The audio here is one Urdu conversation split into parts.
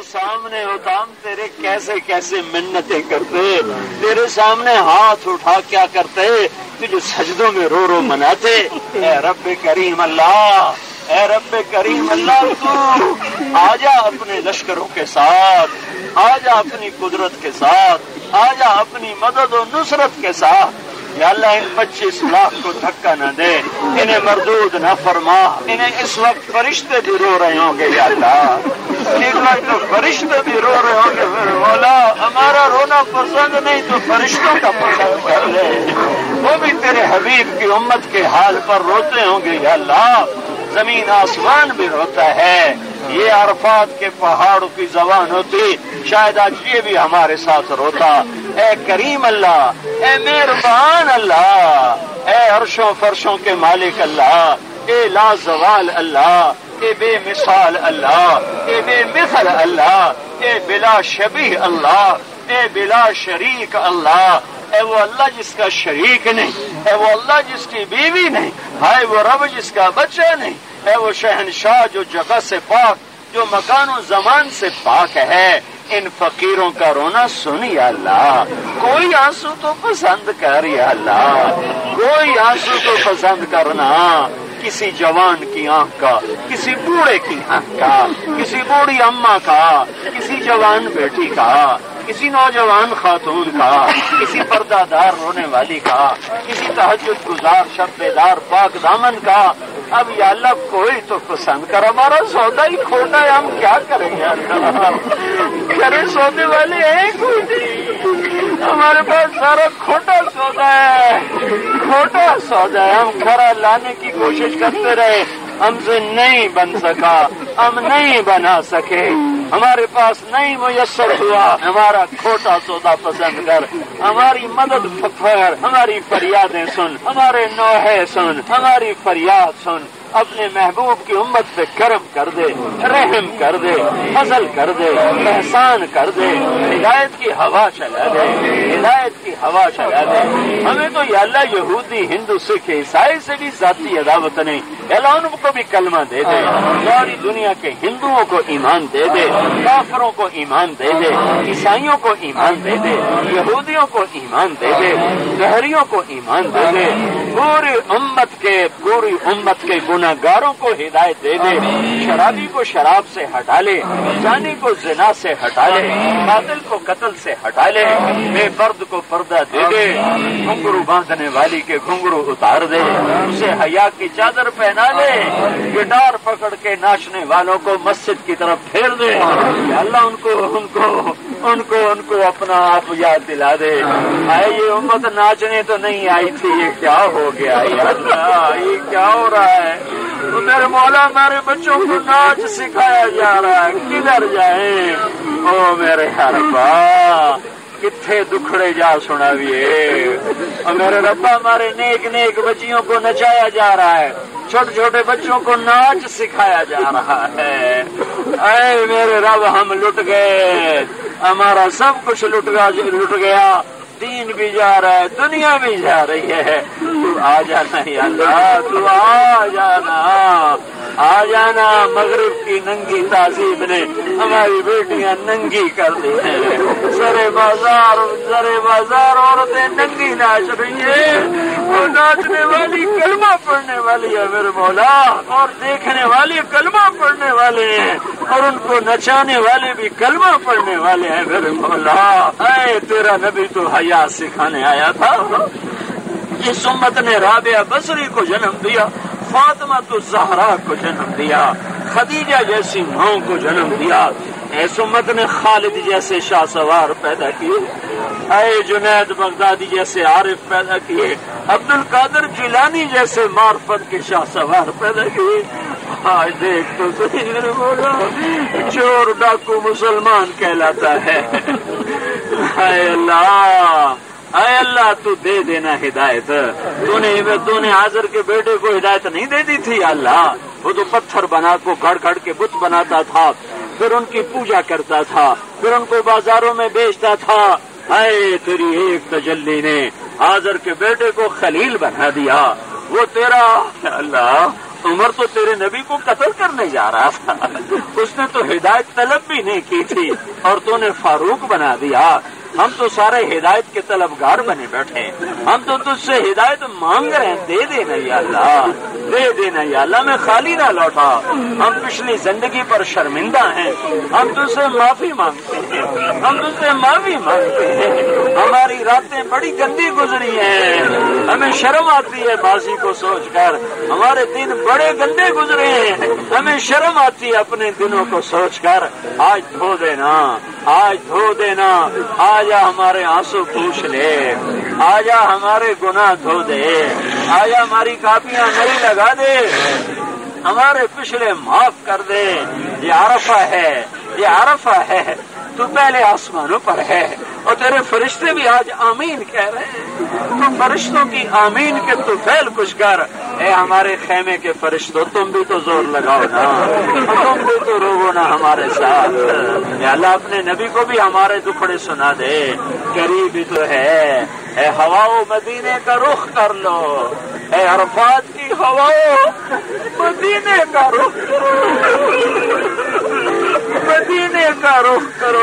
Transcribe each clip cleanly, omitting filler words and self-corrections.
سامنے ہوتا ہم تیرے کیسے کیسے منتیں کرتے، تیرے سامنے ہاتھ اٹھا کیا کرتے، تجھے سجدوں میں رو رو مناتے۔ اے رب کریم اللہ، اے رب کریم اللہ، تو آجا اپنے لشکروں کے ساتھ، آجا اپنی قدرت کے ساتھ، آجا اپنی مدد و نصرت کے ساتھ۔ یا اللہ ان 25 لاکھ کو دھکا نہ دے، انہیں مردود نہ فرما۔ انہیں اس وقت فرشتے بھی رو رہے ہوں گے یا اللہ، اس وقت فرشتے بھی رو رہے ہوں گے میرے مولا۔ ہمارا رونا پسند نہیں تو فرشتوں کا پسند کر لے، وہ بھی تیرے حبیب کی امت کے حال پر روتے ہوں گے یا اللہ۔ زمین آسمان بھی روتا ہے، یہ عرفات کے پہاڑوں کی زبان ہوتی، شاید آج یہ بھی ہمارے ساتھ روتا۔ اے کریم اللہ، اے مہربان اللہ، اے عرشوں فرشوں کے مالک اللہ، اے لازوال اللہ، اے بے مثال اللہ، اے بے مثل اللہ، اے بلا شبیہ اللہ، اے بلا شریک اللہ، اے وہ اللہ جس کا شریک نہیں، اے وہ اللہ جس کی بیوی نہیں، ہائے وہ رب جس کا بچہ نہیں، اے وہ شہنشاہ جو جگہ سے پاک، جو مکان و زمان سے پاک ہے۔ ان فقیروں کا رونا سن یا اللہ، کوئی آنسو تو پسند کر یا اللہ، کوئی آنسو تو پسند کرنا۔ کسی جوان کی آنکھ کا، کسی بوڑھے کی آنکھ کا، کسی بوڑھی اماں کا، کسی جوان بیٹی کا، کسی نوجوان خاتون کا، کسی پردہ دار رونے والی کا، کسی تہجد گزار شب بیدار پاک دامن کا۔ اب یا اللہ کوئی تو پسند کر، ہمارا سودا ہی کھوٹا ہے، ہم کیا کریں یا اللہ؟ کرے سودے والے ہیں کوئی، ہمارے پاس سارا کھوٹا سودا ہے، کھوٹا سودا ہے۔ ہم کھرا لانے کی کوشش کرتے رہے، ہم سے نہیں بن سکا، ہم نہیں بنا سکے، ہمارے پاس نہیں میسر ہوا۔ ہمارا کھوٹا سودا پسند کر، ہماری مدد فکر، ہماری فریادیں سن، ہمارے نوحے سن، ہماری فریاد سن۔ اپنے محبوب کی امت پہ کرم کر دے، رحم کر دے، فضل کر دے، احسان کر دے، ہدایت کی ہوا چلا دے، ہدایت کی ہوا چلا دے۔ ہمیں تو یا اللہ یہودی ہندو سکھ عیسائی سے بھی ذاتی عداوت نہیں، یا اللہ ان کو بھی کلمہ دے دے، ساری دنیا کے ہندوؤں کو ایمان دے دے، کافروں کو ایمان دے دے، عیسائیوں کو ایمان دے دے، یہودیوں کو ایمان دے دے، دہریوں کو ایمان دے دے، پوری امت کے گناہگاروں کو ہدایت دے دے، شرابی کو شراب سے ہٹا لے، زانی کو زنا سے ہٹا لے، قاتل کو قتل سے ہٹا لے، بے پرد کو پردہ دے دے، گھنگرو باندھنے والی کے گھنگرو اتار دے، اسے حیا کی چادر پہنا لے، گٹار پکڑ کے ناچنے والوں کو مسجد کی طرف پھیر دے۔ یا اللہ ان کو اپنا آپ یاد دلا دے۔ آئے یہ امت ناچنے تو نہیں آئی تھی، یہ کیا ہو گیا یا اللہ، یہ کیا ہو رہا ہے؟ تو میرے مولا ہمارے بچوں کو ناچ سکھایا جا رہا ہے، کدھر جائیں؟ او میرے حربا کتھے دکھڑے جا سناویے، اور میرے ربا ہمارے نیک نیک بچیوں کو نچایا جا رہا ہے، چھوٹے چھوٹے بچوں کو ناچ سکھایا جا رہا ہے۔ اے میرے رب ہم لٹ گئے، ہمارا سب کچھ لٹ گیا، دین بھی جا رہا ہے، دنیا بھی جا رہی ہے۔ تو آ جانا یا اللہ، تو آ جانا۔ مغرب کی ننگی تہذیب نے ہماری بیٹیاں ننگی کر دی ہیں، سرے بازار عورتیں ننگی ناچ رہی ہیں، وہ ناچنے والی کلمہ پڑھنے والی ہے میرے مولا، اور دیکھنے والے کلمہ پڑھنے والے ہیں، اور ان کو نچانے والے بھی کلمہ پڑھنے والے ہیں میرے مولا۔ اے تیرا نبی تو حیا سکھانے آیا تھا، اس امت نے رابعہ بصری کو جنم دیا، فاطمہ تو زہرا کو جنم دیا، خدیجہ جیسی ماں کو جنم دیا، اس امت نے خالد جیسے شاہ سوار پیدا کیے، اے جنید بغدادی جیسے عارف پیدا کیے، عبد القادر جیلانی جیسے معرفت کے شاہ سوار پیدا کیے۔ آج دیکھ تو صحیح میرے مولا، چور ڈاکو مسلمان کہلاتا ہے۔ اے اللہ، اے اللہ تو دے دینا ہدایت۔ تو نے حاضر کے بیٹے کو ہدایت نہیں دے دی تھی اللہ؟ وہ تو پتھر بنا کو گھڑ گھڑ کے بت بناتا تھا، پھر ان کی پوجا کرتا تھا، پھر ان کو بازاروں میں بیچتا تھا۔ اے تیری ایک تجلی نے حاضر کے بیٹے کو خلیل بنا دیا، وہ تیرا اللہ عمر تو تیرے نبی کو قتل کرنے جا رہا تھا، اس نے تو ہدایت طلب بھی نہیں کی تھی اور تو نے فاروق بنا دیا۔ ہم تو سارے ہدایت کے طلبگار بنے بیٹھے، ہم تو تجھ سے ہدایت مانگ رہے ہیں، دے دینا یا اللہ، دے دینا یا اللہ، میں خالی نہ لوٹا۔ ہم پچھلی زندگی پر شرمندہ ہیں، ہم تجھ سے معافی مانگتے ہیں، ہم تجھ سے معافی مانگتے ہیں۔ ہماری راتیں بڑی گندی گزری ہیں، ہمیں شرم آتی ہے ماضی کو سوچ کر، ہمارے دن بڑے گندے گزرے ہیں، ہمیں شرم آتی ہے اپنے دنوں کو سوچ کر۔ آج دھو دینا، آج دھو دینا، آجا ہمارے آنسو پوچھ لے، آجا ہمارے گناہ دھو دے، آجا ہماری کاپیاں نئی لگا دے، ہمارے پچھلے معاف کر دے۔ یہ عرفہ ہے، یہ عرفہ ہے، تو پہلے آسمانوں پر ہے اور تیرے فرشتے بھی آج آمین کہہ رہے ہیں، تو فرشتوں کی آمین کے تو فعل کچھ کر۔ اے ہمارے خیمے کے فرشتوں، تم بھی تو زور لگاؤ نا، تم بھی تو روو نا ہمارے ساتھ۔ اے اللہ اپنے نبی کو بھی ہمارے دکھڑے سنا دے، قریب ہی تو ہے۔ اے ہواؤ مدینے کا رخ کر لو، اے عرفات کی ہواؤ مدینے کا رخ کرو، مدینے کا رخ کرو،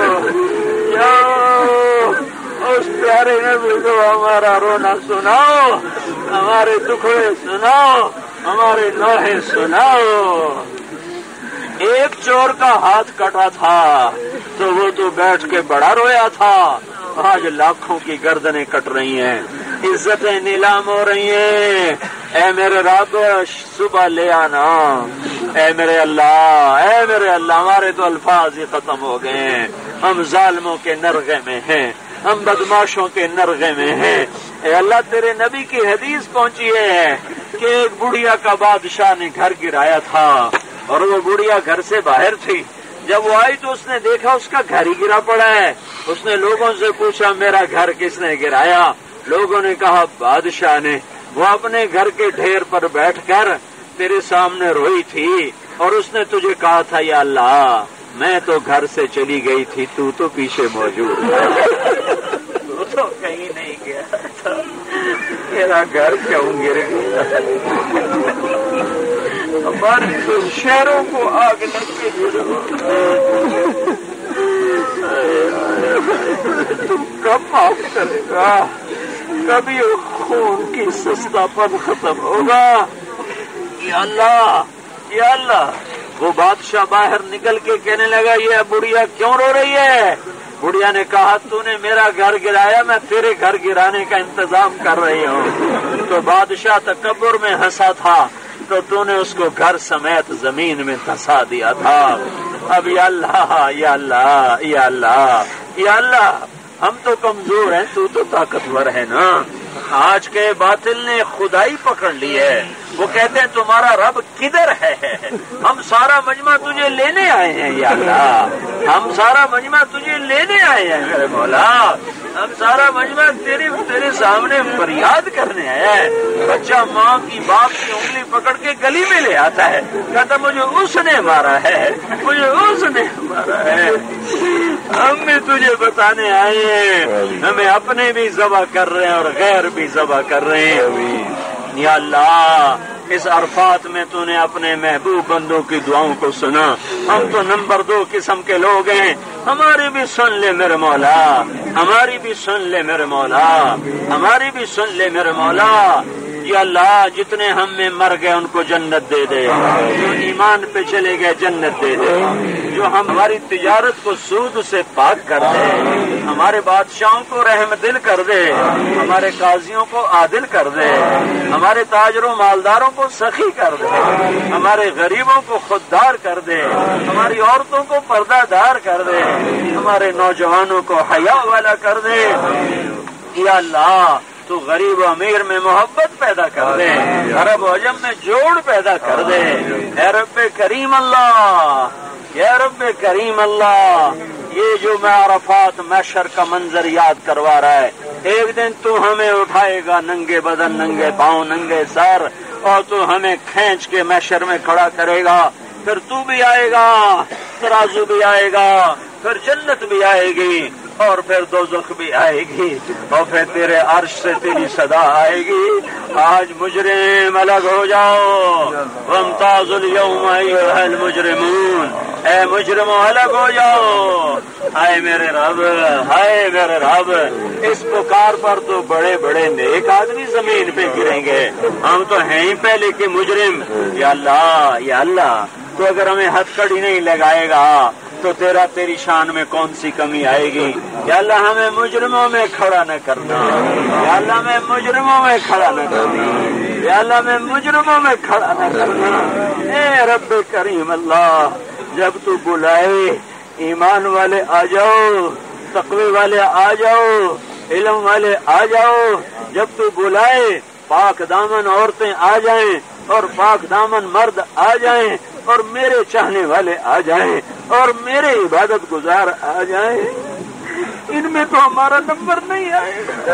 جاؤ اس پیارے نبی کو ہمارا رونا سناؤ، ہمارے دکھڑے سناؤ، ہمارے نوحے سناؤ۔ ایک چور کا ہاتھ کٹا تھا تو وہ تو بیٹھ کے بڑا رویا تھا، آج لاکھوں کی گردنیں کٹ رہی ہیں، عزتیں نیلام ہو رہی ہیں۔ اے میرے رب صبح لے آنا، اے میرے اللہ، اے میرے اللہ، ہمارے تو الفاظ ہی ختم ہو گئے ہیں، ہم ظالموں کے نرغے میں ہیں، ہم بدماشوں کے نرغے میں ہیں۔ اے اللہ تیرے نبی کی حدیث پہنچی ہے کہ ایک بڑھیا کا بادشاہ نے گھر گرایا تھا اور وہ بڑھیا گھر سے باہر تھی، جب وہ آئی تو اس نے دیکھا اس کا گھر ہی گرا پڑا ہے۔ اس نے لوگوں سے پوچھا میرا گھر کس نے گرایا؟ لوگوں نے کہا بادشاہ نے۔ وہ اپنے گھر کے ڈھیر پر بیٹھ کر تیرے سامنے روئی تھی اور اس نے تجھے کہا تھا یا اللہ میں تو گھر سے چلی گئی تھی، تو پیچھے موجود تو کہیں نہیں گیا تھا، میرا گھر کیوں گر گیا؟ ہمارے تو شہروں کو آگ لگ کے تم کب معاف کرے گا؟ کبھی خون کی سستا پن ختم ہوگا؟ یا اللہ، یا اللہ۔ وہ بادشاہ باہر نکل کے کہنے لگا یہ بڑھیا کیوں رو رہی ہے؟ بڑھیا نے کہا تو نے میرا گھر گرایا، میں تیرے گھر گرانے کا انتظام کر رہی ہوں۔ تو بادشاہ تکبر میں ہنسا تھا تو نے اس کو گھر سمیت زمین میں دھسا دیا تھا۔ اب یا اللہ، یا اللہ، یا اللہ، یا اللہ، ہم تو کمزور ہیں، تو طاقتور ہے نا۔ آج کے باطل نے خدائی پکڑ لی ہے، وہ کہتے ہیں تمہارا رب کدھر ہے؟ ہم سارا مجمع تجھے لینے آئے ہیں یا اللہ، ہم سارا مجمع تجھے لینے آئے ہیں میرے مولا، ہم سارا مجمع تیرے سامنے فریاد کرنے آیا ہے۔ بچہ ماں کی باپ کی انگلی پکڑ کے گلی میں لے آتا ہے، کہتا مجھے اس نے مارا ہے، مجھے اس نے مارا ہے۔ ہم بھی تجھے بتانے آئے ہیں، ہمیں اپنے بھی ذبح کر رہے ہیں اور غیر بھی ذبح کر رہے ہیں۔ یا اللہ اس عرفات میں تو نے اپنے محبوب بندوں کی دعاؤں کو سنا، ہم تو نمبر 2 قسم کے لوگ ہیں، ہماری بھی سن لے میرے مولا، ہماری بھی سن لے میرے مولا، ہماری بھی سن لے میرے مولا۔ یا اللہ جتنے ہم میں مر گئے ان کو جنت دے دے، جو ایمان پہ چلے گئے جنت دے دے، جو ہماری تجارت کو سود سے پاک کر دے، ہمارے بادشاہوں کو رحم دل کر دے، ہمارے قاضیوں کو عادل کر دے، ہمارے تاجروں مالداروں کو سخی کر دے، ہمارے غریبوں کو خوددار کر دے، ہماری عورتوں کو پردہ دار کر دے، ہمارے نوجوانوں کو حیا والا کر دے۔ یا اللہ تو غریب و امیر میں محبت پیدا کر دے، عرب و عجم میں جوڑ پیدا کر دے۔ اے رب کریم اللہ، یا رب کریم اللہ، یہ جو میں عرفات محشر کا منظر یاد کروا رہا ہے، ایک دن تو ہمیں اٹھائے گا ننگے بدن، ننگے پاؤں، ننگے سر، اور تو ہمیں کھینچ کے محشر میں کھڑا کرے گا، پھر تو بھی آئے گا، ترازو بھی آئے گا، پھر جنت بھی آئے گی، اور پھر دوزخ بھی آئے گی اور پھر تیرے عرش سے تیری صدا آئے گی، آج مجرم الگ ہو جاؤ، وامتاز اليوم ایھا المجرمون، اے مجرموں الگ ہو جاؤ۔ ہائے میرے رب، ہائے میرے رب، اس پکار پر تو بڑے بڑے نیک آدمی زمین پہ گریں گے، ہم تو ہیں ہی پہلے کے مجرم۔ یا اللہ، یا اللہ، تو اگر ہمیں ہتھ کڑی نہیں لگائے گا تو تیری شان میں کون سی کمی آئے گی؟ یا اللہ ہمیں مجرموں میں کھڑا نہ کرنا، یا اللہ ہمیں مجرموں میں کھڑا نہ کرنا، یا اللہ ہمیں مجرموں میں کھڑا نہ کرنا۔ اے رب کریم اللہ، جب تو بلائے ایمان والے آ جاؤ، تقوی والے آ جاؤ، علم والے آ جاؤ، جب تو بلائے پاک دامن عورتیں آ جائیں اور پاک دامن مرد آ جائیں اور میرے چاہنے والے آ جائیں اور میرے عبادت گزار آ جائیں، ان میں تو ہمارا نمبر نہیں آئے گا،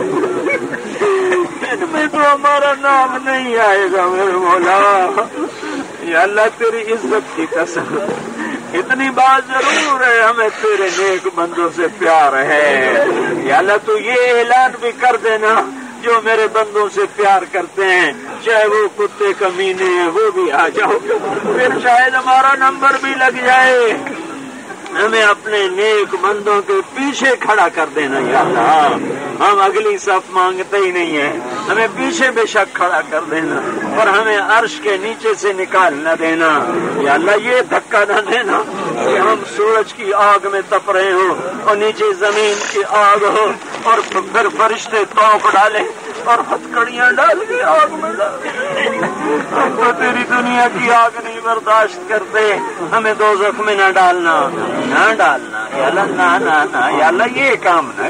ان میں تو ہمارا نام نہیں آئے گا میرے مولا۔ یا اللہ تیری عزت کی قسم، اتنی بات ضرور ہے ہمیں تیرے نیک بندوں سے پیار ہے۔ یا اللہ تو یہ اعلان بھی کر دینا، جو میرے بندوں سے پیار کرتے ہیں چاہے وہ کتے کمینے ہیں وہ بھی آ جاؤ، پھر شاید ہمارا نمبر بھی لگ جائے۔ ہمیں اپنے نیک بندوں کے پیچھے کھڑا کر دینا یا اللہ، ہم اگلی صف مانگتے ہی نہیں ہیں، ہمیں پیچھے بے شک کھڑا کر دینا اور ہمیں عرش کے نیچے سے نکال نہ دینا یا اللہ، یہ دھکا نہ دینا کہ ہم سورج کی آگ میں تپ رہے ہوں اور نیچے زمین کی آگ ہو اور پھر فرشتے توپ ڈالیں اور ہتھکڑیاں ڈال کے آگ میں ڈالیں۔ ہم تو تیری دنیا کی آگ نہیں برداشت کرتے، ہمیں دوزخ میں نہ ڈالنا، نہ ڈالنا یا اللہ، نہ یا اللہ، یہ کام نہ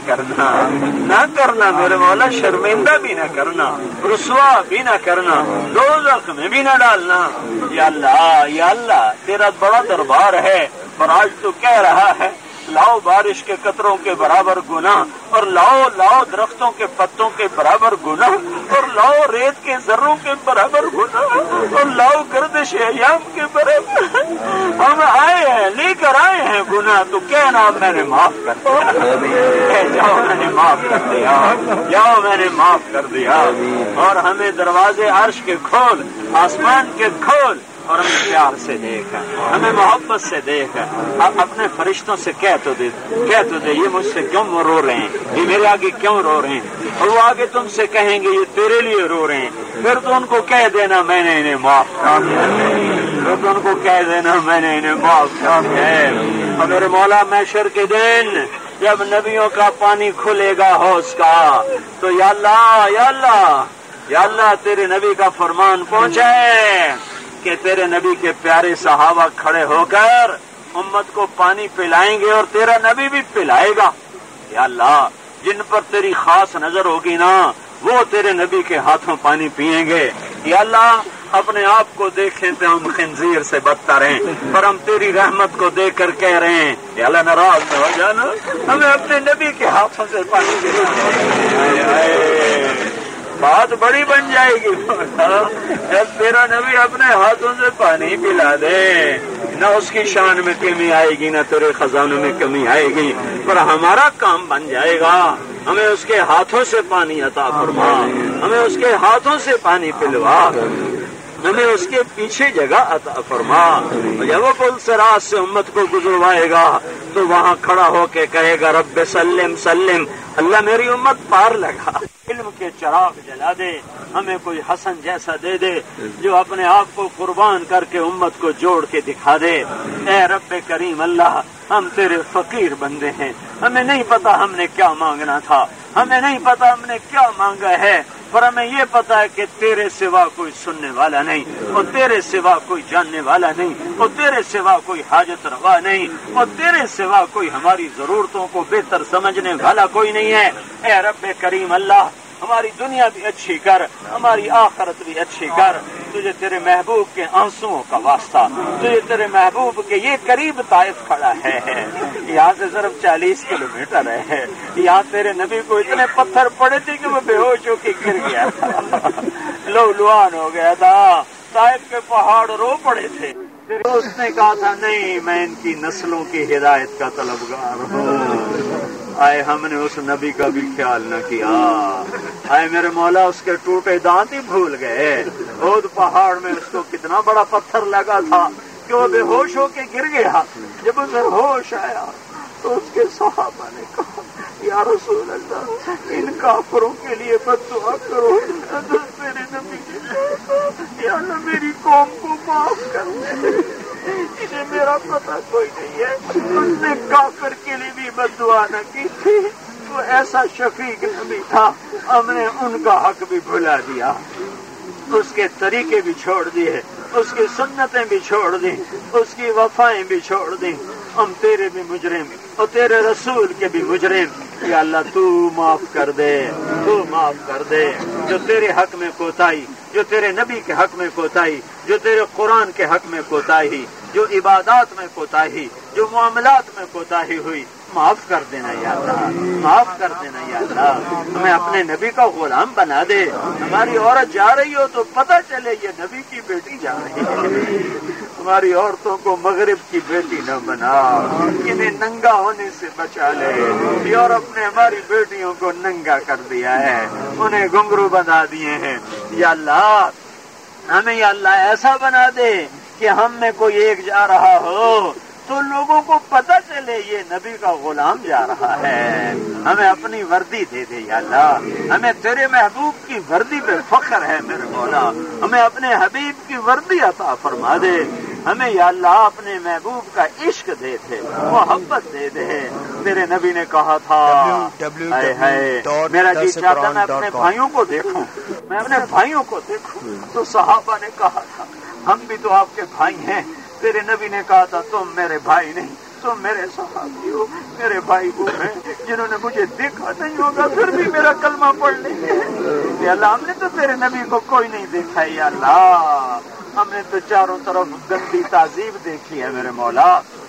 کرنا میرے مولا، شرمندہ بھی نہ کرنا، رسوا بھی نہ کرنا، دوزخ میں بھی نہ ڈالنا یا اللہ۔ یا اللہ تیرا بڑا دربار ہے اور آج تو کہہ رہا ہے لاؤ بارش کے قطروں کے برابر گناہ اور لاؤ درختوں کے پتوں کے برابر گناہ اور لاؤ ریت کے ذروں کے برابر گناہ اور لاؤ گردش ایام کے برابر، ہم آئے ہیں، لے کر آئے ہیں گناہ، تو کہنا میں نے معاف کر دیا، جاؤ میں نے معاف کر دیا، جاؤ میں نے معاف کر دیا، اور ہمیں دروازے عرش کے کھول، آسمان کے کھول اور ہمیں پیار سے دیکھ، ہمیں محبت سے دیکھ، اپنے فرشتوں سے کہہ تو دے یہ مجھ سے کیوں رو رہے ہیں، یہ میرے آگے کیوں رو رہے ہیں، اور وہ آگے تم سے کہیں گے یہ تیرے لیے رو رہے ہیں، پھر تو ان کو کہہ دینا میں نے انہیں معاف کر دیا، پھر تو ان کو کہہ دینا میں نے انہیں معاف کر دیا۔ اور میرے مولا محشر کے دن جب نبیوں کا پانی کھلے گا حوض کا، تو یا اللہ، یا اللہ، یا اللہ تیرے نبی کا فرمان پہنچے کہ تیرے نبی کے پیارے صحابہ کھڑے ہو کر امت کو پانی پلائیں گے اور تیرا نبی بھی پلائے گا۔ یا اللہ جن پر تیری خاص نظر ہوگی نا وہ تیرے نبی کے ہاتھوں پانی پئیں گے۔ یا اللہ اپنے آپ کو دیکھیں تو ہم خنزیر سے بدتر ہیں، پر ہم تیری رحمت کو دیکھ کر کہہ رہے ہیں یا اللہ ناراض نہ ہو جانا، ہمیں اپنے نبی کے ہاتھوں سے پانی پلانا، بات بڑی بن جائے گی۔ تیرا نبی اپنے ہاتھوں سے پانی پلا دے، نہ اس کی شان میں کمی آئے گی نہ تیرے خزانوں میں کمی آئے گی، پر ہمارا کام بن جائے گا، ہمیں اس کے ہاتھوں سے پانی عطا فرما، ہمیں اس کے ہاتھوں سے پانی پلوا، ہمیں اس کے پیچھے جگہ عطا فرما۔ جب وہ پل صراط سے امت کو گزروائے گا تو وہاں کھڑا ہو کے کہے گا رب سلم سلم، اللہ میری امت پار لگا، علم کے چراغ جلا دے، ہمیں کوئی حسن جیسا دے دے جو اپنے آپ کو قربان کر کے امت کو جوڑ کے دکھا دے۔ اے رب کریم اللہ، ہم تیرے فقیر بندے ہیں، ہمیں نہیں پتا ہم نے کیا مانگنا تھا، ہمیں نہیں پتا ہم نے کیا مانگا ہے، پر ہمیں یہ پتا ہے کہ تیرے سوا کوئی سننے والا نہیں اور تیرے سوا کوئی جاننے والا نہیں اور تیرے سوا کوئی حاجت روا نہیں اور تیرے سوا کوئی ہماری ضرورتوں کو بہتر سمجھنے والا کوئی نہیں ہے۔ اے رب کریم اللہ، ہماری دنیا بھی اچھی کر، ہماری آخرت بھی اچھی کر، تجھے تیرے محبوب کے آنسوؤں کا واسطہ، تجھے تیرے محبوب کے یہ قریب طائف کھڑا ہے، یہاں سے صرف 40 کلومیٹر ہے، یہاں تیرے نبی کو اتنے پتھر پڑے تھے کہ وہ بے ہوش ہو کے گر گیا تھا، لولوان ہو گیا تھا، طائف کے پہاڑ رو پڑے تھے، اس نے کہا تھا نہیں میں ان کی نسلوں کی ہدایت کا طلبگار ہوں۔ آئے ہم نے اس نبی کا بھی خیال نہ کیا، آئے میرے مولا اس کے ٹوٹے دانت ہی بھول گئے۔ احد پہاڑ میں اس کو کتنا بڑا پتھر لگا تھا کہ وہ بے ہوش ہو کے گر گیا۔ جب اسے ہوش آیا تو اس کے صحابہ نے کہا یا رسول اللہ ان کافروں کے لیے بد دعا کرو، میرے نبی یا اللہ میری قوم کو معاف کر دے، انہیں میرا پتہ کوئی نہیں ہے، اس نے کافر کے لیے بھی بد دعا نہ کی تھی۔ تو ایسا شفیق نبی تھا، ہم نے ان کا حق بھی بھلا دیا، اس کے طریقے بھی چھوڑ دیے، اس کی سنتیں بھی چھوڑ دیں، اس کی وفائیں بھی چھوڑ دیں۔ ہم تیرے بھی مجرم اور تیرے رسول کے بھی مجرم، یا اللہ تو معاف کر دے، تو معاف کر دے۔ جو تیرے حق میں کوتاہی، جو تیرے نبی کے حق میں کوتاہی، جو تیرے قرآن کے حق میں کوتاہی، جو عبادات میں کوتاہی، جو معاملات میں کوتاہی ہوئی، معاف کر دینا یا اللہ، معاف کر دینا یا اللہ۔ ہمیں اپنے نبی کا غلام بنا دے۔ ہماری عورت جا رہی ہو تو پتہ چلے یہ نبی کی بیٹی جا رہی ہے۔ ہماری عورتوں کو مغرب کی بیٹی نہ بنا، انہیں ننگا ہونے سے بچا لے۔ یورپ نے ہماری بیٹیوں کو ننگا کر دیا ہے، انہیں گھنگرو بنا دیے ہیں۔ یا اللہ ہمیں یا اللہ ایسا بنا دے کہ ہم میں کوئی ایک جا رہا ہو تو لوگوں کو پتہ چلے یہ نبی کا غلام جا رہا ہے۔ ہمیں اپنی وردی دے دے یا اللہ، ہمیں تیرے محبوب کی وردی پہ فخر ہے میرے مولا، ہمیں اپنے حبیب کی وردی عطا فرما دے۔ ہمیں یا اللہ اپنے محبوب کا عشق دے دے، محبت دے دے۔ تیرے نبی نے کہا تھا میرا جی چاہتا میں اپنے بھائیوں کو دیکھوں، میں اپنے بھائیوں کو دیکھوں۔ تو صحابہ نے کہا تھا ہم بھی تو آپ کے بھائی ہیں۔ تیرے نبی نے کہا تھا تم میرے بھائی نہیں، تم میرے صحابی ہو، میرے بھائی وہ ہیں جنہوں نے مجھے دیکھا نہیں ہوگا پھر بھی میرا کلمہ پڑھ لیں گے۔ یا اللہ ہم نے تو تیرے نبی کو کوئی نہیں دیکھا ہے یا اللہ، ہم نے تو چاروں طرف گندی تہذیب دیکھی ہے میرے مولا۔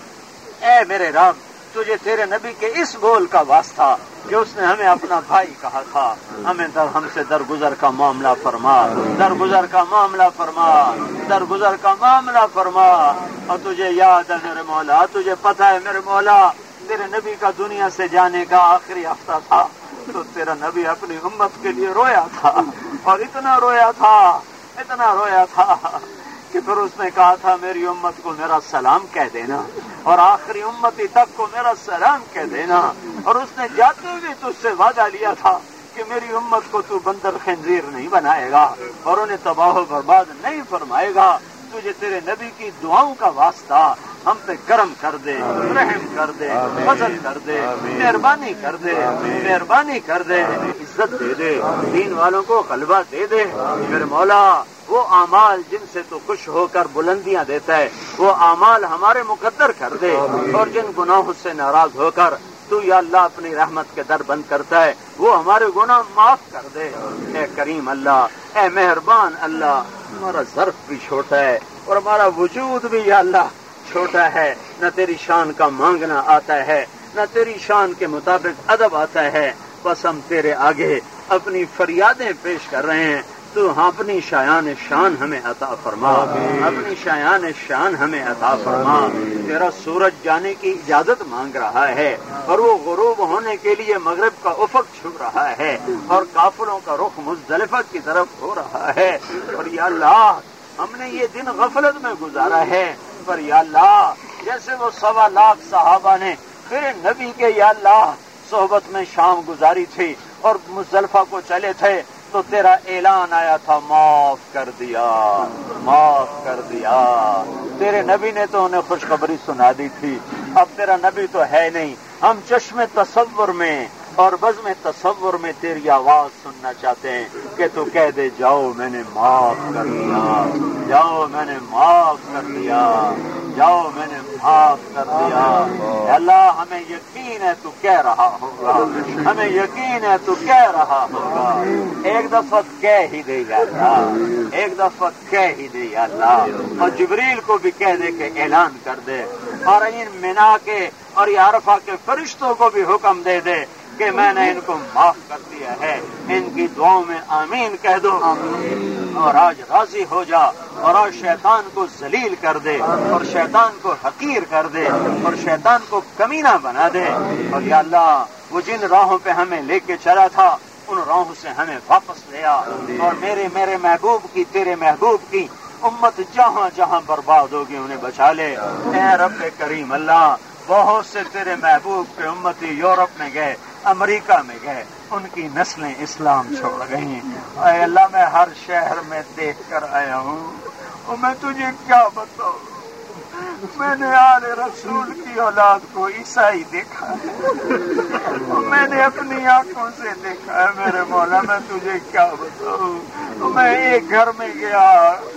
اے میرے رب تجھے تیرے نبی کے اس بول کا واسطہ کہ اس نے ہمیں اپنا بھائی کہا تھا، ہمیں ہم سے درگزر کا معاملہ فرما، درگزر کا معاملہ فرما، درگزر کا معاملہ فرما۔ اور تجھے یاد ہے میرے مولا، تجھے پتہ ہے میرے مولا، تیرے نبی کا دنیا سے جانے کا آخری ہفتہ تھا تو تیرا نبی اپنی امت کے لیے رویا تھا، اور اتنا رویا تھا، اتنا رویا تھا کہ پھر اس نے کہا تھا میری امت کو میرا سلام کہہ دینا، اور آخری امتی تک کو میرا سلام کہہ دینا۔ اور اس نے جاتے ہوئے تجھ سے وعدہ لیا تھا کہ میری امت کو تو بندر خنزیر نہیں بنائے گا اور انہیں تباہ و برباد نہیں فرمائے گا۔ تجھے تیرے نبی کی دعاؤں کا واسطہ ہم پہ کرم کر دے، رحم کر دے، فضل کر دے، مہربانی کر دے، مہربانی کر دے، عزت دے دے، دین والوں کو غلبہ دے دے میرے مولا۔ وہ اعمال جن سے تو خوش ہو کر بلندیاں دیتا ہے وہ اعمال ہمارے مقدر کر دے، اور جن گناہوں سے ناراض ہو کر تو یا اللہ اپنی رحمت کے در بند کرتا ہے وہ ہمارے گناہ معاف کر دے۔ اے کریم اللہ، اے مہربان اللہ، ہمارا ظرف بھی چھوٹا ہے اور ہمارا وجود بھی یا اللہ چھوٹا ہے، نہ تیری شان کا مانگنا آتا ہے، نہ تیری شان کے مطابق ادب آتا ہے۔ بس ہم تیرے آگے اپنی فریادیں پیش کر رہے ہیں، تو اپنی شایان شان ہمیں عطا فرما، اپنی شایان شان ہمیں عطا فرما۔ تیرا سورج جانے کی اجازت مانگ رہا ہے اور وہ غروب ہونے کے لیے مغرب کا افق چھو رہا ہے، اور کافروں کا رخ مزدلفہ کی طرف ہو رہا ہے۔ اور یا اللہ ہم نے یہ دن غفلت میں گزارا ہے، پر یا اللہ جیسے وہ 1.25 لاکھ صحابہ نے تیرے نبی کے یا اللہ صحبت میں شام گزاری تھی اور مزدلفہ کو چلے تھے تو تیرا اعلان آیا تھا معاف کر دیا، معاف کر دیا۔ تیرے نبی نے تو انہیں خوشخبری سنا دی تھی، اب تیرا نبی تو ہے نہیں، ہم چشم تصور میں اور بزم تصور میں تیری آواز سننا چاہتے ہیں کہ تو کہہ دے جاؤ میں نے معاف کر دیا، جاؤ میں نے معاف کر دیا، جاؤ میں نے معاف کر دیا۔ اللہ ہمیں یقین ہے تو کہہ رہا ہوگا، ہمیں یقین ہے تو کہہ رہا ہوگا۔ ایک دفعہ کہہ ہی دے یا اللہ، ایک دفعہ کہہ ہی دے یا اللہ، اور جبریل کو بھی کہہ دے کہ اعلان کر دے، اور ان منا کے اور عرفہ کے فرشتوں کو بھی حکم دے دے کہ میں نے ان کو معاف کر دیا ہے، ان کی دعاؤں میں آمین کہہ دو اور آج راضی ہو جا اور آج شیطان کو ذلیل کر دے اور شیطان کو حقیر کر دے اور شیطان کو کمینہ بنا دے. اور یا اللہ وہ جن راہوں پہ ہمیں لے کے چلا تھا ان راہوں سے ہمیں واپس لے آ اور میرے محبوب کی تیرے محبوب کی امت جہاں جہاں برباد ہوگی انہیں بچا لے. اے رب کریم اللہ بہت سے تیرے محبوب کے امتی یورپ میں گئے، امریکہ میں گئے، ان کی نسلیں اسلام چھوڑ گئی. اے اللہ میں ہر شہر میں دیکھ کر آیا ہوں اور میں تجھے کیا بتاؤں، میں نے آل رسول کی اولاد کو عیسائی دیکھا ہے، میں نے اپنی آنکھوں سے دیکھا ہے. میرے مولا میں تجھے کیا بتاؤں. میں ایک گھر میں گیا،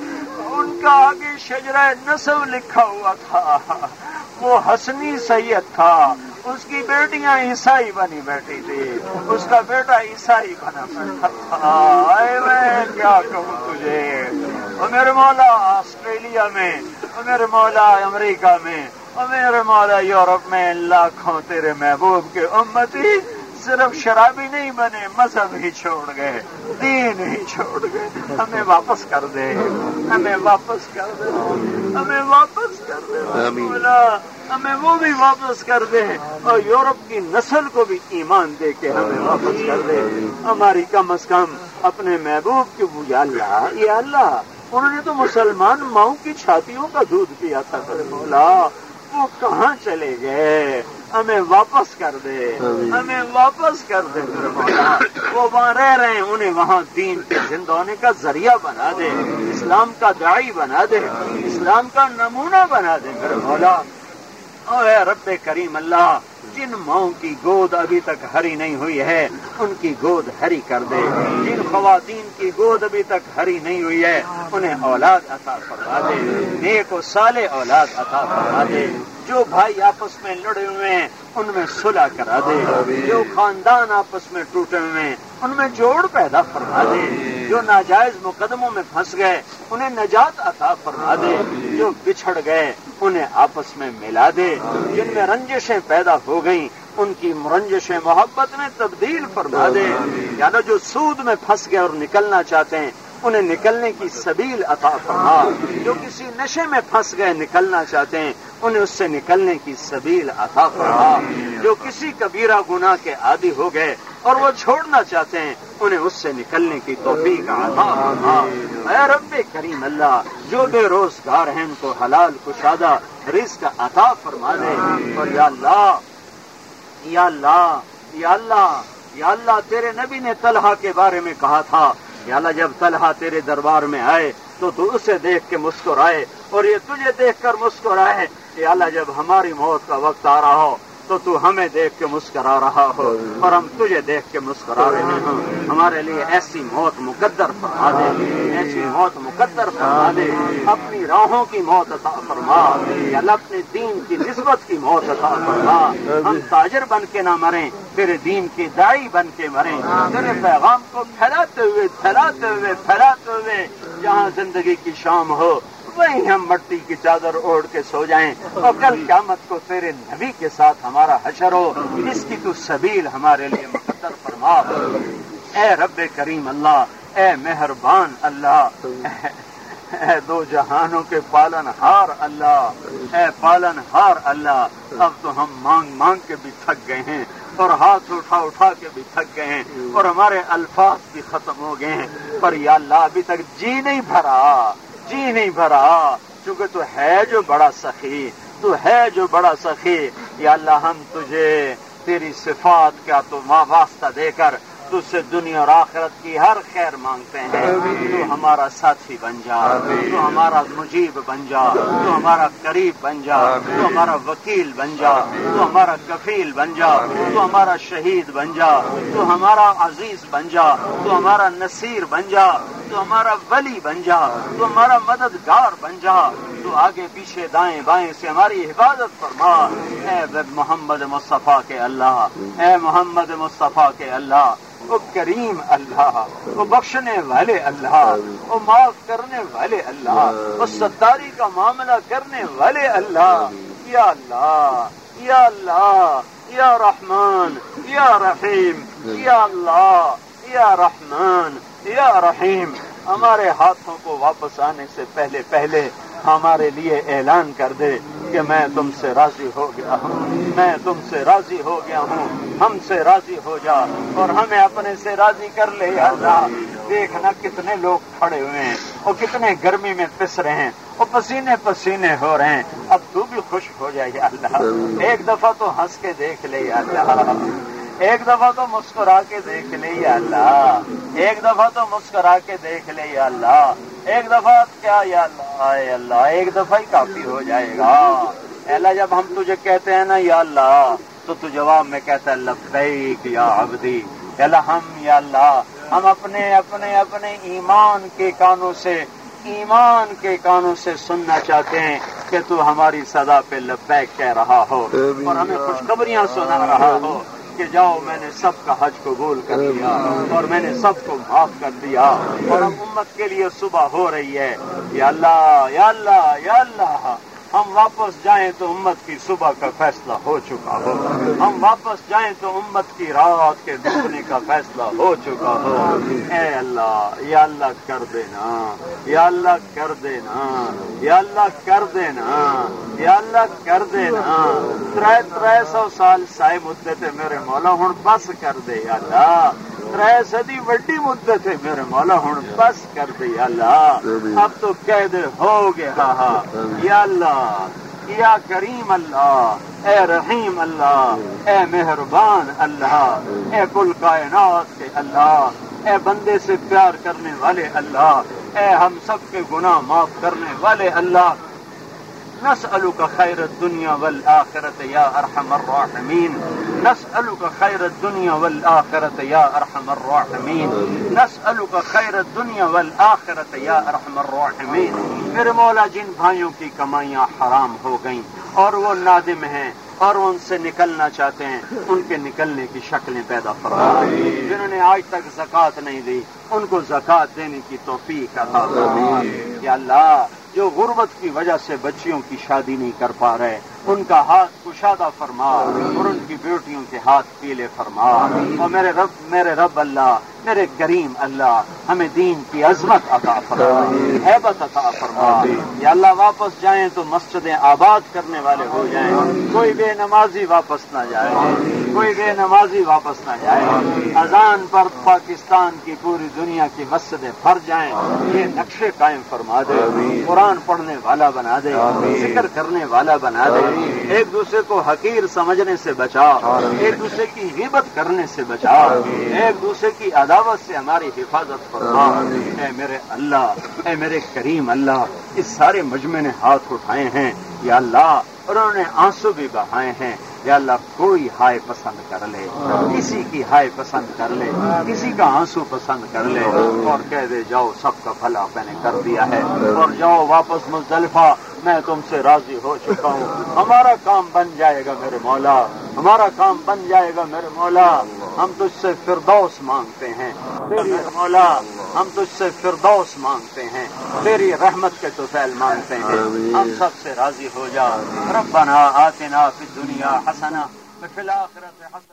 ان کا آگے شجرہ نسب لکھا ہوا تھا، وہ حسنی سید تھا، اس کی بیٹیاں عیسائی بنی بیٹھی تھی، اس کا بیٹا عیسائی بنا بیٹھا تھا. اے میں کیا کہوں تجھے. اور میرے مولا آسٹریلیا میں، اور میرے مولا امریکہ میں، اور میرے مولا یورپ میں لاکھوں تیرے محبوب کے امتی صرف شرابی نہیں بنے، مذہب ہی چھوڑ گئے، دین ہی چھوڑ گئے. ہمیں واپس کر دے، ہمیں واپس کر دے، ہمیں واپس کر دے مولا، ہمیں وہ بھی واپس کر دے اور یورپ کی نسل کو بھی ایمان دے کے ہمیں واپس کر دے. ہماری کم از کم اپنے محبوب کی یا اللہ، یا اللہ انہوں نے تو مسلمان ماؤں کی چھاتیوں کا دودھ پیا تھا مولا، وہ کہاں چلے گئے. ہمیں واپس کر دے، ہمیں واپس کر دے میرے مولا. وہ وہاں رہ رہے ہیں، انہیں وہاں دین کے زندہ ہونے کا ذریعہ بنا دے، اسلام کا داعی بنا دے، اسلام کا نمونہ بنا دے میرے مولا. اے رب کریم اللہ جن ماؤں کی گود ابھی تک ہری نہیں ہوئی ہے ان کی گود ہری کر دے. جن خواتین کی گود ابھی تک ہری نہیں ہوئی ہے انہیں اولاد عطا فرما دے، نیک و صالح اولاد عطا فرما دے. جو بھائی آپس میں لڑے ہوئے ہیں ان میں صلح کرا دے، جو خاندان آپس میں ٹوٹے ہوئے ہیں ان میں جوڑ پیدا فرما دے. جو ناجائز مقدموں میں پھنس گئے انہیں نجات عطا فرما دے. جو بچھڑ گئے انہیں آپس میں ملا دے. جن میں رنجشیں پیدا ہو گئیں ان کی رنجشیں محبت میں تبدیل فرما دے. یعنی جو سود میں پھنس گئے اور نکلنا چاہتے ہیں انہیں نکلنے کی سبیل عطا فرما. جو کسی نشے میں پھنس گئے نکلنا چاہتے ہیں انہیں اس سے نکلنے کی سبیل عطا فرما. جو کسی کبیرہ گناہ کے عادی ہو گئے اور وہ چھوڑنا چاہتے ہیں انہیں اس سے نکلنے کی توفیق عطا فرما. اے رب کریم اللہ جو بے روزگار ہیں ان کو حلال کشادہ رزق عطا فرما دے. اور یا اللہ یا اللہ یا اللہ یا اللہ تیرے نبی نے طلحہ کے بارے میں کہا تھا یا اللہ جب طلحہ تیرے دربار میں آئے تو اسے دیکھ کے مسکرائے اور یہ تجھے دیکھ کر مسکرائے. یا اللہ جب ہماری موت کا وقت آ رہا ہو تو ہمیں دیکھ کے مسکرا رہا ہو اور ہم تجھے دیکھ کے مسکرا رہے ہوں. ہمارے لیے ایسی موت مقدر فرما دے، ایسی موت مقدر فرما دے. اپنی راہوں کی موت عطا فرما یا اللہ، اپنے دین کی نسبت کی موت عطا فرما. ہم تاجر بن کے نہ مریں، تیرے دین کے داعی بن کے مریں، تیرے پیغام کو پھیلاتے ہوئے پھیلاتے ہوئے پھیلاتے ہوئے جہاں زندگی کی شام ہو وہیں ہم مٹی کی چادر اوڑھ کے سو جائیں اور کل قیامت کو تیرے نبی کے ساتھ ہمارا حشر ہو. اس کی تو سبیل ہمارے لیے مقدر فرما. اے رب کریم اللہ، اے مہربان اللہ، اے دو جہانوں کے پالن ہار اللہ، اے پالن ہار اللہ. اب تو ہم مانگ مانگ کے بھی تھک گئے ہیں اور ہاتھ اٹھا اٹھا کے بھی تھک گئے ہیں اور ہمارے الفاظ بھی ختم ہو گئے ہیں. پر یا اللہ ابھی تک جی نہیں بھرا چونکہ تو ہے جو بڑا سخی، تو ہے جو بڑا سخی. یا اللہ ہم تجھے تیری صفات کا تو واسطہ دے کر تجھ سے دنیا اور آخرت کی ہر خیر مانگتے ہیں. تو ہمارا ساتھی بن جا، تو ہمارا مجیب بن جا، تو ہمارا قریب بن جا، تو ہمارا وکیل بن جا، تو ہمارا کفیل بن جا، تو ہمارا شہید بن جا، تو ہمارا عزیز بن جا، تو ہمارا نصیر بن جا، تو ہمارا ولی بن جا، تو ہمارا مددگار بن جا. تو آگے پیچھے دائیں بائیں سے ہماری حفاظت فرما. اے محمد مصطفیٰ کے اللہ، اے محمد مصطفیٰ کے اللہ، وہ کریم اللہ، وہ بخشنے والے اللہ، وہ معاف کرنے والے اللہ، وہ ستاری کا معاملہ کرنے والے اللہ. یا اللہ یا اللہ یا رحمان یا رحیم، یا اللہ یا رحمان یا رحیم، ہمارے ہاتھوں کو واپس آنے سے پہلے پہلے ہمارے لیے اعلان کر دے کہ میں تم سے راضی ہو گیا ہوں، میں تم سے راضی ہو گیا ہوں، ہم سے راضی ہو جا اور ہمیں اپنے سے راضی کر لے یا اللہ۔ دیکھنا کتنے لوگ کھڑے ہوئے ہیں اور کتنے گرمی میں پس رہے ہیں اور پسینے پسینے ہو رہے ہیں، اب تو بھی خوش ہو جائے یا اللہ، ایک دفعہ تو ہنس کے دیکھ لے یا اللہ، ایک دفعہ تو مسکرا کے دیکھ لے یا اللہ، ایک دفعہ تو مسکرا کے دیکھ لے یا اللہ، ایک دفعہ کیا یا اللہ، اے اللہ ایک دفعہ ہی کافی ہو جائے گا۔ اے اللہ جب ہم تجھے کہتے ہیں نا یا اللہ تو تو جواب میں کہتا ہے لبیک یا عبدی۔ اے اللہ ہم یا اللہ ہم اپنے اپنے اپنے ایمان کے کانوں سے سننا چاہتے ہیں کہ تو ہماری صدا پہ لبیک کہہ رہا ہو اور ہمیں خوشخبریاں سنا رہا ہو کہ جاؤ میں نے سب کا حج قبول کر لیا اور میں نے سب کو معاف کر دیا اور اب امت کے لیے صبح ہو رہی ہے۔ یا اللہ یا اللہ یا اللہ ہم واپس جائیں تو امت کی صبح کا فیصلہ ہو چکا ہو، ہم واپس جائیں تو امت کی رات کے ڈوبنے کا فیصلہ ہو چکا ہو۔ اے اللہ یا اللہ کر دینا، یا اللہ کر دینا، یا اللہ کر دینا، یا اللہ کر دینا۔ 300 سال سائے مدت ہے میرے مولا ہن بس کر دے یا اللہ، 3 صدی وڈی مدت ہے میرے مولا ہن بس کر دے یا اللہ، اب تو کہہ دے ہو گیا۔ یا اللہ یا کریم اللہ، اے رحیم اللہ، اے مہربان اللہ، اے کل کائنات کے اللہ، اے بندے سے پیار کرنے والے اللہ، اے ہم سب کے گناہ معاف کرنے والے اللہ، نسألک خیر الدنیا والآخرت یا ارحم الراحمین، نسألک خیر الدنیا والآخرت یا ارحم الراحمین، نسألک خیر الدنیا والآخرت یا ارحم الراحمین۔ میرے مولا جن بھائیوں کی کمائیاں حرام ہو گئیں اور وہ نادم ہیں اور ان سے نکلنا چاہتے ہیں، ان کے نکلنے کی شکلیں پیدا فرما۔ جنہوں نے آج تک زکوٰۃ نہیں دی ان کو زکوٰۃ دینے کی توفیق عطا فرما۔ یا اللہ جو غربت کی وجہ سے بچیوں کی شادی نہیں کر پا رہے ان کا ہاتھ کشادہ فرما اور ان کی بیٹیوں کے ہاتھ پیلے فرما۔ اور میرے رب اللہ، میرے کریم اللہ، ہمیں دین کی عظمت عطا فرما، ہیبت عطا فرما۔ یا اللہ واپس جائیں تو مسجدیں آباد کرنے والے ہو جائیں، کوئی بے نمازی واپس نہ جائے، کوئی بے نمازی واپس نہ جائے، اذان پر پاکستان کی پوری دنیا کی مسجدیں بھر جائیں، یہ نقشے قائم فرما دے، قرآن پڑھنے والا بنا دے، ذکر کرنے والا بنا دے، ایک دوسرے کو حقیر سمجھنے سے بچا، ایک دوسرے کی غیبت کرنے سے بچا، ایک دوسرے کی عداوت سے ہماری حفاظت فرما۔ اے میرے اللہ، اے میرے کریم اللہ، اس سارے مجمع نے ہاتھ اٹھائے ہیں یا اللہ اور انہوں نے آنسو بھی بہائے ہیں، یا اللہ کوئی ہائے پسند کر لے، کسی کی ہائے پسند کر لے، کسی کا آنسو پسند کر لے اور کہہ دے جاؤ سب کا بھلا میں نے کر دیا ہے اور جاؤ واپس مزدلفہ، میں تم سے راضی ہو چکا ہوں، ہمارا کام بن جائے گا میرے مولا، ہمارا کام بن جائے گا میرے مولا، ہم تجھ سے فردوس مانگتے ہیں میرے مولا، ہم تجھ سے فردوس مانگتے ہیں، تیری رحمت کے طفیل مانگتے ہیں، ہم سب سے راضی ہو جا۔ ربنا آتنا فی الدنیا حسنہ وفی الآخرۃ حسنہ۔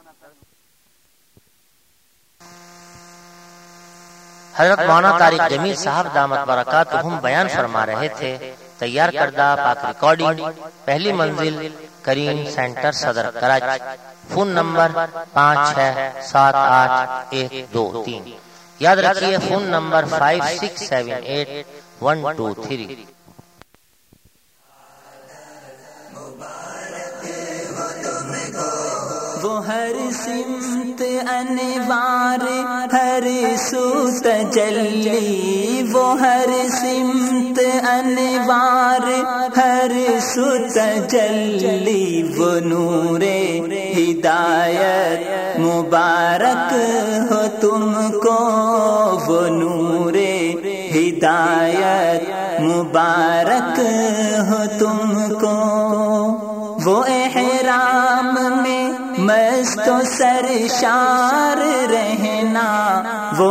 حضرت مولانا طارق جمیل صاحب دامت برکاتہم بیان فرما رہے تھے۔ تیار کردہ پاک ریکارڈنگ، پہلی منزل کریم سینٹر صدر کراچی، فون نمبر 56788123، یاد رکھیے فون نمبر 56788123۔ وہ ہر سمت انوار ہر سو تجلی، وہ ہر سمت انوار ہر سو تجلی، وہ نور ہدایت مبارک ہو تم کو، وہ نور ہدایت مبارک ہو تم کو۔ وہ احرام میں مست و سرشار رہنا، وہ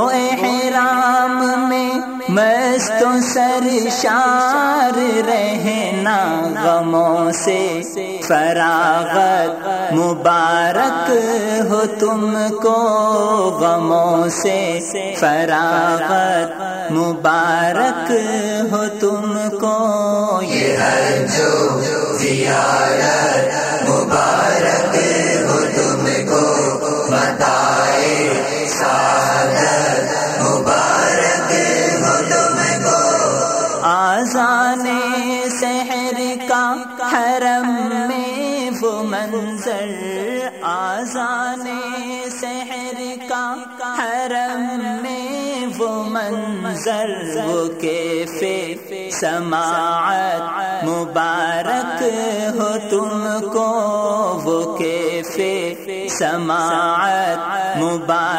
احرام میں مست و سرشار رہنا، غموں سے فراغت مبارک ہو تم کو، غموں سے فراغت مبارک ہو تم کو، یہ حج و زیارت مبارک ہو تم کو، متاع سعادت مبارک ہو تم کو، آذان سحر کا حرم میں وہ منظر، آذان سحر کا حرم میں وہ منظر، وہ کیف سماعت مبارک ہو تم کو، وہ کیف سماعت مبارک